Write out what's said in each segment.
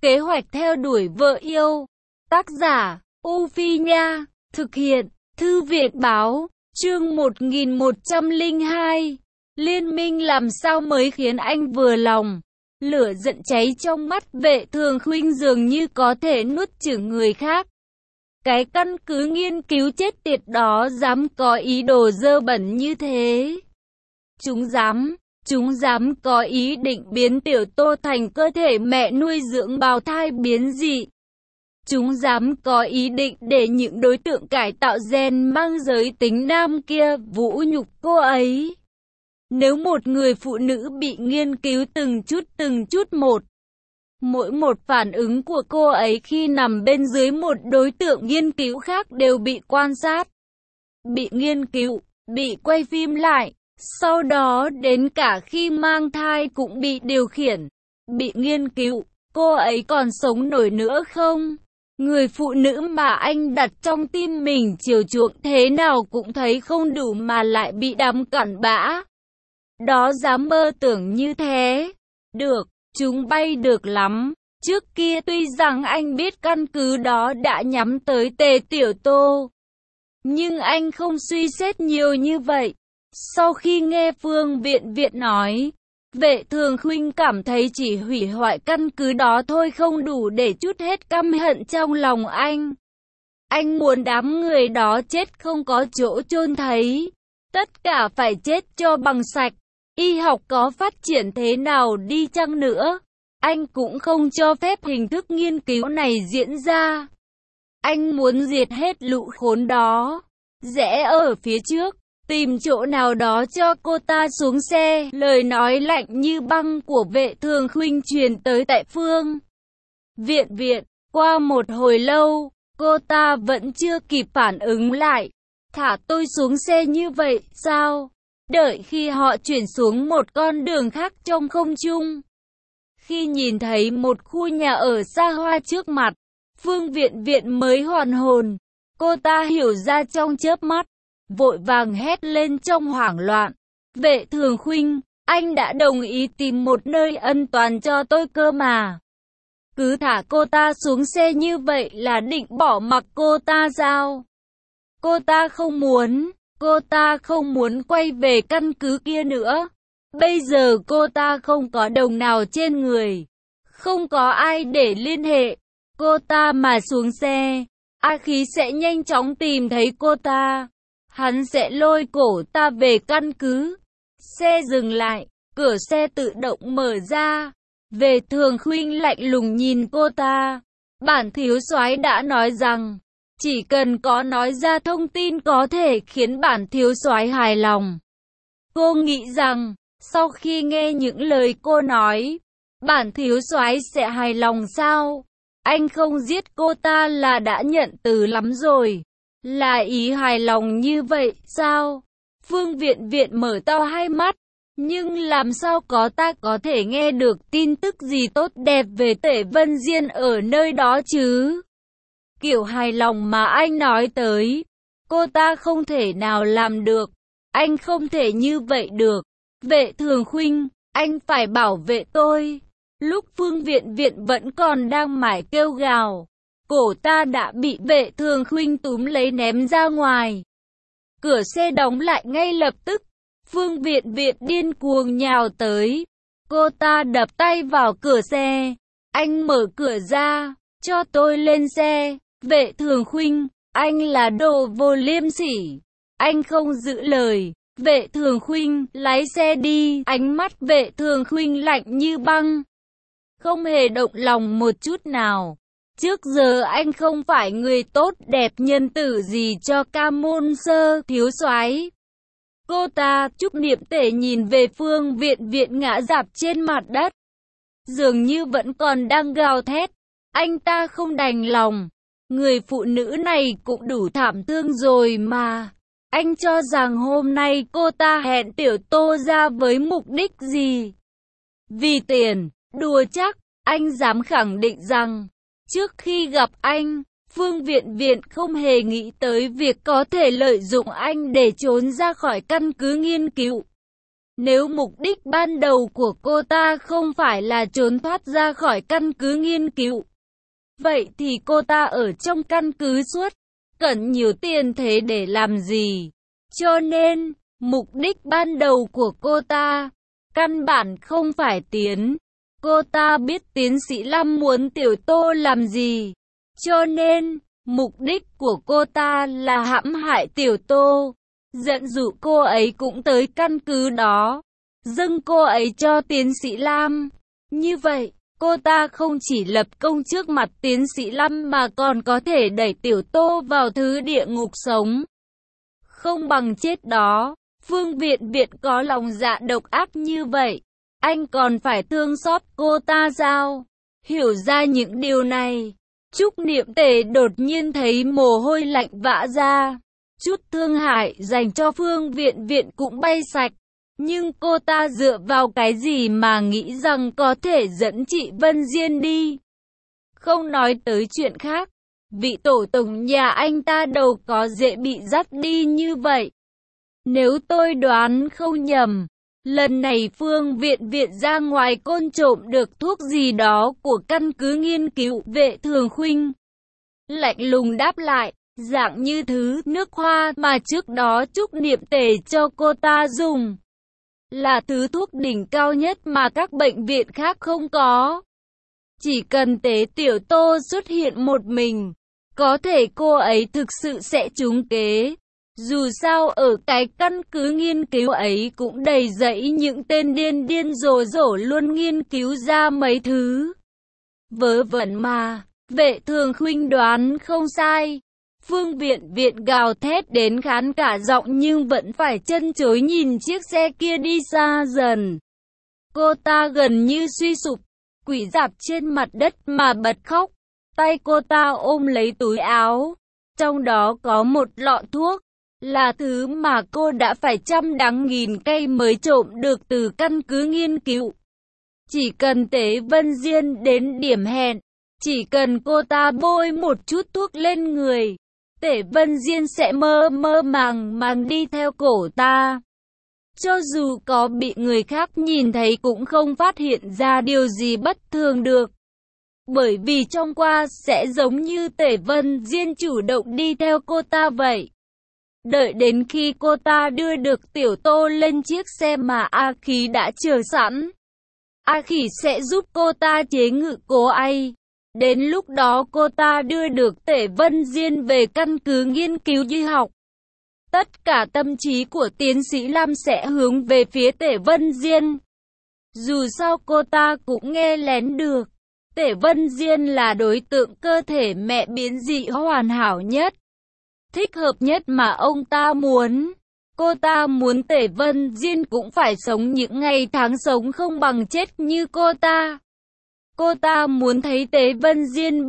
Kế hoạch theo đuổi vợ yêu. Tác giả, U Phi Nha. Thực hiện, Thư viện Báo. Chương 1102. Liên minh làm sao mới khiến anh vừa lòng. Lửa giận cháy trong mắt Vệ Thường Khuynh dường như có thể nuốt chửng người khác. Cái căn cứ nghiên cứu chết tiệt đó dám có ý đồ dơ bẩn như thế. Chúng dám có ý định biến Tiểu Tô thành cơ thể mẹ nuôi dưỡng bào thai biến dị. Chúng dám có ý định để những đối tượng cải tạo gen mang giới tính nam kia vũ nhục cô ấy. Nếu một người phụ nữ bị nghiên cứu từng chút một, mỗi một phản ứng của cô ấy khi nằm bên dưới một đối tượng nghiên cứu khác đều bị quan sát, bị nghiên cứu, bị quay phim lại, sau đó đến cả khi mang thai cũng bị điều khiển, bị nghiên cứu, cô ấy còn sống nổi nữa không? Người phụ nữ mà anh đặt trong tim mình chiều chuộng thế nào cũng thấy không đủ mà lại bị đám cặn bã đó dám mơ tưởng như thế. Được, chúng bay được lắm. Trước kia tuy rằng anh biết căn cứ đó đã nhắm tới Tề Tiểu Tô, nhưng anh không suy xét nhiều như vậy. Sau khi nghe Phương Viện nói, Vệ Thường Khuynh cảm thấy chỉ hủy hoại căn cứ đó thôi không đủ để trút hết căm hận trong lòng anh. Anh muốn đám người đó chết không có chỗ chôn thấy. Tất cả phải chết cho bằng sạch. Y học có phát triển thế nào đi chăng nữa, anh cũng không cho phép hình thức nghiên cứu này diễn ra. Anh muốn diệt hết lũ khốn đó. Rẽ ở phía trước, tìm chỗ nào đó cho cô ta xuống xe. Lời nói lạnh như băng của Vệ Thường Khuynh truyền tới tại Phương Viện. Qua một hồi lâu, cô ta vẫn chưa kịp phản ứng lại. Thả tôi xuống xe như vậy, sao? Đợi khi họ chuyển xuống một con đường khác trong không trung. Khi nhìn thấy một khu nhà ở xa hoa trước mặt, Phương Viện mới hoàn hồn. Cô ta hiểu ra trong chớp mắt, vội vàng hét lên trong hoảng loạn. Vệ Thường Khuynh, anh đã đồng ý tìm một nơi an toàn cho tôi cơ mà. Cứ thả cô ta xuống xe như vậy là định bỏ mặc cô ta sao? Cô ta không muốn quay về căn cứ kia nữa. Bây giờ cô ta không có đồng nào trên người, không có ai để liên hệ. Cô ta mà xuống xe, A Khí sẽ nhanh chóng tìm thấy cô ta. Hắn sẽ lôi cổ ta về căn cứ. Xe dừng lại, cửa xe tự động mở ra. Vệ Thường Khuynh lạnh lùng nhìn cô ta. Bản thiếu soái đã nói rằng chỉ cần có nói ra thông tin có thể khiến bản thiếu soái hài lòng. Cô nghĩ rằng, sau khi nghe những lời cô nói, bản thiếu soái sẽ hài lòng sao? Anh không giết cô ta là đã nhận từ lắm rồi. Là ý hài lòng như vậy sao? Phương Viện mở to hai mắt. Nhưng làm sao ta có thể nghe được tin tức gì tốt đẹp về Tể Vân Diên ở nơi đó chứ? Kiểu hài lòng mà anh nói tới, cô ta không thể nào làm được. Anh không thể như vậy được. Vệ Thường Khuynh, anh phải bảo vệ tôi. Lúc Phương Viện vẫn còn đang mải kêu gào, cổ ta đã bị Vệ Thường Khuynh túm lấy ném ra ngoài. Cửa xe đóng lại ngay lập tức. Phương Viện điên cuồng nhào tới. Cô ta đập tay vào cửa xe. Anh mở cửa ra, cho tôi lên xe. Vệ Thường Khuynh, anh là đồ vô liêm sỉ. Anh không giữ lời. Vệ Thường Khuynh, lái xe đi. Ánh mắt Vệ Thường Khuynh lạnh như băng, không hề động lòng một chút nào. Trước giờ anh không phải người tốt đẹp nhân tử gì cho Ca Môn Sơ thiếu soái. Cô ta, Trúc Niệm Tể nhìn về Phương Viện ngã rạp trên mặt đất, dường như vẫn còn đang gào thét. Anh ta không đành lòng. Người phụ nữ này cũng đủ thảm thương rồi mà. Anh cho rằng hôm nay cô ta hẹn Tiểu Tô ra với mục đích gì? Vì tiền, đùa chắc. Anh dám khẳng định rằng, trước khi gặp anh, Phương Viện không hề nghĩ tới việc có thể lợi dụng anh để trốn ra khỏi căn cứ nghiên cứu. Nếu mục đích ban đầu của cô ta không phải là trốn thoát ra khỏi căn cứ nghiên cứu, vậy thì cô ta ở trong căn cứ suốt, cần nhiều tiền thế để làm gì? Cho nên, mục đích ban đầu của cô ta, căn bản không phải tiến. Cô ta biết tiến sĩ Lâm muốn Tiểu Tô làm gì. Cho nên, mục đích của cô ta là hãm hại Tiểu Tô, dẫn dụ cô ấy cũng tới căn cứ đó, dâng cô ấy cho tiến sĩ Lam. Như vậy, cô ta không chỉ lập công trước mặt tiến sĩ Lâm mà còn có thể đẩy Tiểu Tô vào thứ địa ngục sống không bằng chết đó. Phương Viện Viện có lòng dạ độc ác như vậy, anh còn phải thương xót cô ta sao? Hiểu ra những điều này, Trúc Niệm Tề đột nhiên thấy mồ hôi lạnh vã ra. Chút thương hại dành cho Phương Viện Viện cũng bay sạch. Nhưng cô ta dựa vào cái gì mà nghĩ rằng có thể dẫn chị Vân Diên đi? Không nói tới chuyện khác, vị tổ tổng nhà anh ta đâu có dễ bị dắt đi như vậy. Nếu tôi đoán không nhầm, lần này Phương Viện Viện ra ngoài côn trộm được thuốc gì đó của căn cứ nghiên cứu. Vệ Thường Khuynh lạnh lùng đáp lại, dạng như thứ nước hoa mà trước đó Trúc Niệm Tề cho cô ta dùng. Là thứ thuốc đỉnh cao nhất mà các bệnh viện khác không có. Chỉ cần Tế Tiểu Tô xuất hiện một mình, có thể cô ấy thực sự sẽ trúng kế. Dù sao ở cái căn cứ nghiên cứu ấy cũng đầy rẫy những tên điên điên rồ luôn nghiên cứu ra mấy thứ vớ vẩn mà. Vệ Thường Khuynh đoán không sai. Phương Viện Viện gào thét đến khán cả giọng nhưng vẫn phải chân chối nhìn chiếc xe kia đi xa dần. Cô ta gần như suy sụp, quỳ rạp trên mặt đất mà bật khóc. Tay cô ta ôm lấy túi áo, trong đó có một lọ thuốc, là thứ mà cô đã phải trăm đắng nghìn cay mới trộm được từ căn cứ nghiên cứu. Chỉ cần Tế Vân Diên đến điểm hẹn, chỉ cần cô ta bôi một chút thuốc lên người, Tế Vân Diên sẽ mơ mơ màng đi theo cổ ta. Cho dù có bị người khác nhìn thấy cũng không phát hiện ra điều gì bất thường được. Bởi vì trong qua sẽ giống như Tế Vân Diên chủ động đi theo cô ta vậy. Đợi đến khi cô ta đưa được Tiểu Tô lên chiếc xe mà A Khí đã chờ sẵn, A Khí sẽ giúp cô ta chế ngự cô ấy. Đến lúc đó cô ta đưa được Tế Vân Diên về căn cứ nghiên cứu y học. Tất cả tâm trí của tiến sĩ Lam sẽ hướng về phía Tế Vân Diên. Dù sao cô ta cũng nghe lén được, Tế Vân Diên là đối tượng cơ thể mẹ biến dị hoàn hảo nhất, thích hợp nhất mà ông ta muốn. Cô ta muốn Tế Vân Diên cũng phải sống những ngày tháng sống không bằng chết như cô ta. Cô ta muốn thấy Tế Vân Diên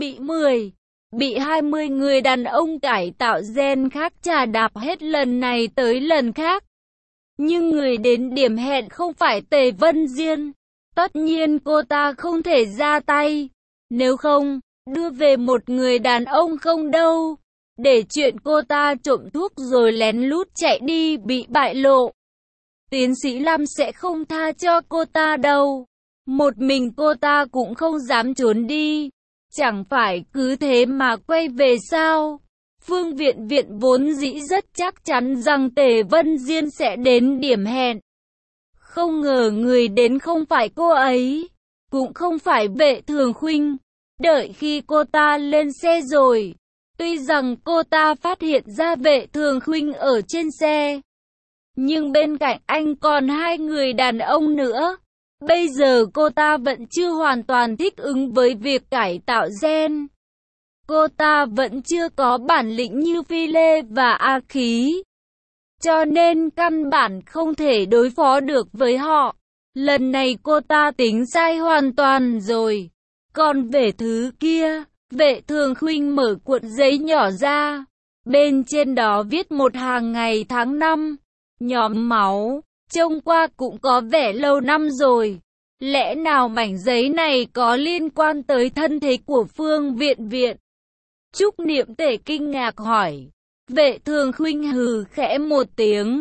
bị 20 người đàn ông cải tạo gen khác chà đạp hết lần này tới lần khác. Nhưng người đến điểm hẹn không phải Tế Vân Diên. Tất nhiên cô ta không thể ra tay. Nếu không, đưa về một người đàn ông không đâu. Để chuyện cô ta trộm thuốc rồi lén lút chạy đi bị bại lộ, tiến sĩ Lam sẽ không tha cho cô ta đâu. Một mình cô ta cũng không dám trốn đi. Chẳng phải cứ thế mà quay về sao? Phương Viện Viện vốn dĩ rất chắc chắn rằng Tế Vân Diên sẽ đến điểm hẹn. Không ngờ người đến không phải cô ấy, cũng không phải Vệ Thường Khuynh. Đợi khi cô ta lên xe rồi, tuy rằng cô ta phát hiện ra Vệ Thường Khuynh ở trên xe, nhưng bên cạnh anh còn hai người đàn ông nữa. Bây giờ cô ta vẫn chưa hoàn toàn thích ứng với việc cải tạo gen. Cô ta vẫn chưa có bản lĩnh như Phi Lê và A Khí, cho nên căn bản không thể đối phó được với họ. Lần này cô ta tính sai hoàn toàn rồi. Còn về thứ kia, Vệ Thường Khuynh mở cuộn giấy nhỏ ra. Bên trên đó viết một hàng ngày tháng năm, nhóm máu. Trông qua cũng có vẻ lâu năm rồi. Lẽ nào mảnh giấy này có liên quan tới thân thế của Phương Viện Viện? Trúc Niệm Tề kinh ngạc hỏi. Vệ Thường Khuynh hừ khẽ một tiếng.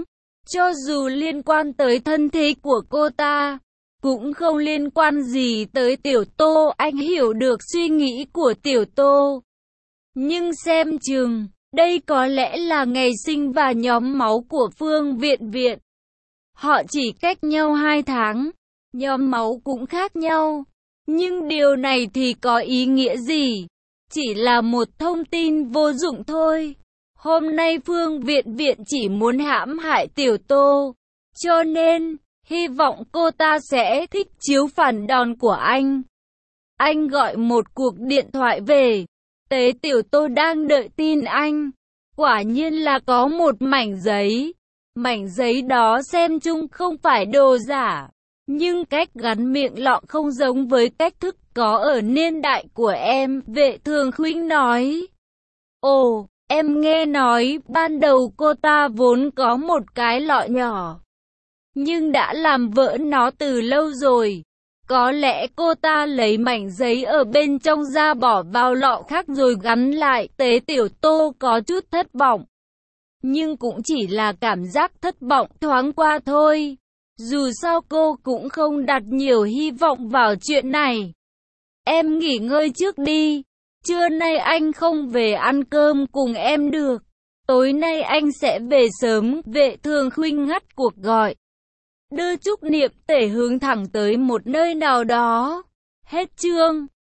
Cho dù liên quan tới thân thế của cô ta, cũng không liên quan gì tới Tiểu Tô. Anh hiểu được suy nghĩ của Tiểu Tô. Nhưng xem chừng, đây có lẽ là ngày sinh và nhóm máu của Phương Viện Viện. Họ chỉ cách nhau 2 tháng, nhóm máu cũng khác nhau. Nhưng điều này thì có ý nghĩa gì? Chỉ là một thông tin vô dụng thôi. Hôm nay Phương Viện Viện chỉ muốn hãm hại Tiểu Tô. Cho nên, hy vọng cô ta sẽ thích chiếu phản đòn của anh. Anh gọi một cuộc điện thoại về. Tế Tiểu Tô đang đợi tin anh. Quả nhiên là có một mảnh giấy. Mảnh giấy đó xem chung không phải đồ giả. Nhưng cách gắn miệng lọ không giống với cách thức có ở niên đại của em. Vệ Thường Khuynh nói. Ồ, em nghe nói ban đầu cô ta vốn có một cái lọ nhỏ. Nhưng đã làm vỡ nó từ lâu rồi. Có lẽ cô ta lấy mảnh giấy ở bên trong ra bỏ vào lọ khác rồi gắn lại. Tế Tiểu Tô có chút thất vọng. Nhưng cũng chỉ là cảm giác thất vọng thoáng qua thôi. Dù sao cô cũng không đặt nhiều hy vọng vào chuyện này. Em nghỉ ngơi trước đi. Trưa nay anh không về ăn cơm cùng em được. Tối nay anh sẽ về sớm. Vệ Thường Khuynh ngắt cuộc gọi. Đưa Trúc Niệm Tể hướng thẳng tới một nơi nào đó. Hết chương.